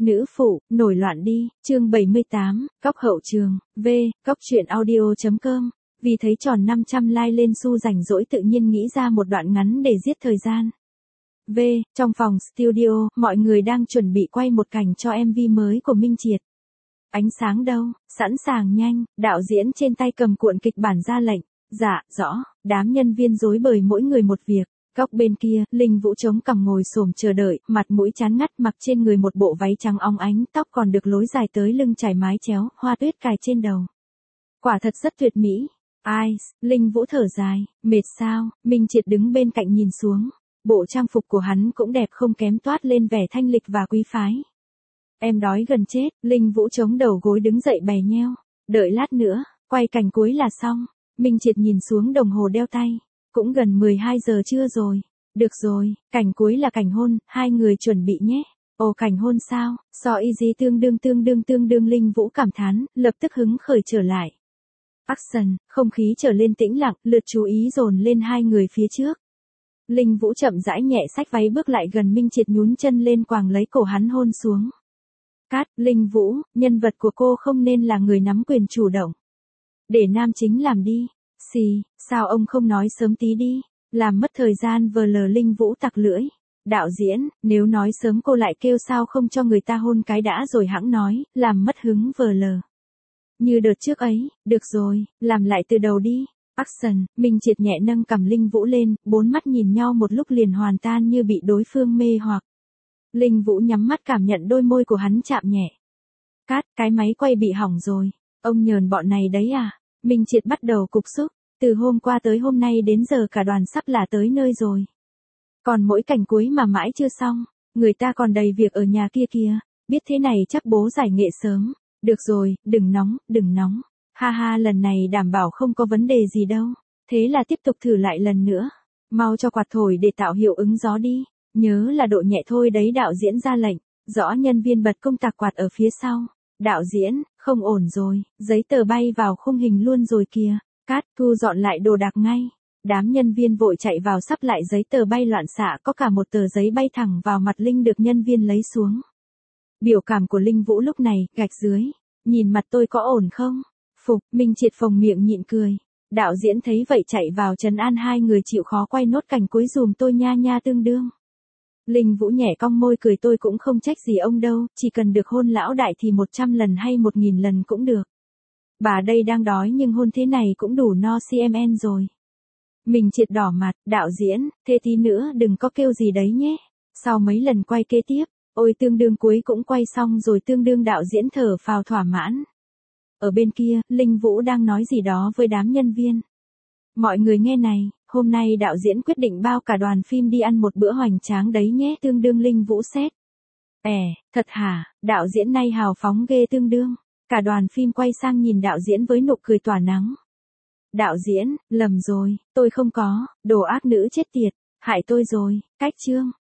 Nữ phụ, nổi loạn đi, chương 78, Cóc hậu trường, Cóc truyện audio.com. Vì thấy tròn 500 like lên Su rảnh rỗi tự nhiên nghĩ ra một đoạn ngắn để giết thời gian. Trong phòng studio, mọi người đang chuẩn bị quay một cảnh cho MV mới của Minh Triệt. Ánh sáng đâu, sẵn sàng nhanh, đạo diễn trên tay cầm cuộn kịch bản ra lệnh. Dạ, rõ, đám nhân viên rối bời mỗi người một việc. Góc bên kia, Linh Vũ chống cằm ngồi xổm chờ đợi, mặt mũi chán ngắt, mặc trên người một bộ váy trắng óng ánh, tóc còn được lối dài tới lưng trải mái chéo, hoa tuyết cài trên đầu. Quả thật rất tuyệt mỹ. Ai, Linh Vũ thở dài, mệt sao? Minh Triệt đứng bên cạnh nhìn xuống. Bộ trang phục của hắn cũng đẹp không kém, toát lên vẻ thanh lịch và quý phái. Em đói gần chết, Linh Vũ chống đầu gối đứng dậy bày nheo. Đợi lát nữa, quay cảnh cuối là xong. Minh Triệt nhìn xuống đồng hồ đeo tay. Cũng gần 12 giờ trưa rồi. Được rồi, cảnh cuối là cảnh hôn, hai người chuẩn bị nhé. Ồ, cảnh hôn sao? So easy tương đương Linh Vũ cảm thán, lập tức hứng khởi trở lại. Action, không khí trở lên tĩnh lặng, lượt chú ý dồn lên hai người phía trước. Linh Vũ chậm rãi nhẹ xách váy bước lại gần Minh Triệt, nhún chân lên quàng lấy cổ hắn hôn xuống. Cát, Linh Vũ, nhân vật của cô không nên là người nắm quyền chủ động. Để nam chính làm đi. Xì, sao ông không nói sớm tí đi, làm mất thời gian vờ lờ. Linh Vũ tặc lưỡi. Đạo diễn, nếu nói sớm cô lại kêu sao không cho người ta hôn cái đã rồi hẵng nói, làm mất hứng vờ lờ. Như đợt trước ấy, được rồi, làm lại từ đầu đi. Action, Minh Triệt nhẹ nâng cầm Linh Vũ lên, bốn mắt nhìn nhau một lúc liền hoàn tan như bị đối phương mê hoặc. Linh Vũ nhắm mắt cảm nhận đôi môi của hắn chạm nhẹ. Cát, cái máy quay bị hỏng rồi, ông nhờn bọn này đấy à? Minh Triệt bắt đầu cục xúc, từ hôm qua tới hôm nay đến giờ cả đoàn sắp là tới nơi rồi. Còn mỗi cảnh cuối mà mãi chưa xong, người ta còn đầy việc ở nhà kia kìa, biết thế này chắc bố giải nghệ sớm. Được rồi, đừng nóng, ha ha, lần này đảm bảo không có vấn đề gì đâu. Thế là tiếp tục thử lại lần nữa, mau cho quạt thổi để tạo hiệu ứng gió đi, nhớ là độ nhẹ thôi đấy. Đạo diễn ra lệnh, rõ nhân viên bật công tạc quạt ở phía sau. Đạo diễn, không ổn rồi, giấy tờ bay vào khung hình luôn rồi kìa. Cát, thu dọn lại đồ đạc ngay. Đám nhân viên vội chạy vào sắp lại giấy tờ bay loạn xạ, có cả một tờ giấy bay thẳng vào mặt Linh được nhân viên lấy xuống. Biểu cảm của Linh Vũ lúc này, gạch dưới. Nhìn mặt tôi có ổn không? Phục, Minh Triệt phồng miệng nhịn cười. Đạo diễn thấy vậy chạy vào trấn an hai người, chịu khó quay nốt cảnh cuối dùm tôi nha tương đương. Linh Vũ nhẹ cong môi cười, tôi cũng không trách gì ông đâu, chỉ cần được hôn lão đại thì 100 lần hay 1000 lần cũng được. Bà đây đang đói nhưng hôn thế này cũng đủ no cmn rồi. Mình Triệt đỏ mặt, đạo diễn, thế tí nữa đừng có kêu gì đấy nhé. Sau mấy lần quay kế tiếp, ôi tương đương cuối cũng quay xong rồi, tương đương đạo diễn thở phào thỏa mãn. Ở bên kia, Linh Vũ đang nói gì đó với đám nhân viên. Mọi người nghe này, hôm nay đạo diễn quyết định bao cả đoàn phim đi ăn một bữa hoành tráng đấy nhé, tương đương Linh Vũ xét. Thật hả, đạo diễn nay hào phóng ghê tương đương. Cả đoàn phim quay sang nhìn đạo diễn với nụ cười tỏa nắng. Đạo diễn, lầm rồi, tôi không có, đồ ác nữ chết tiệt, hại tôi rồi, cách chương.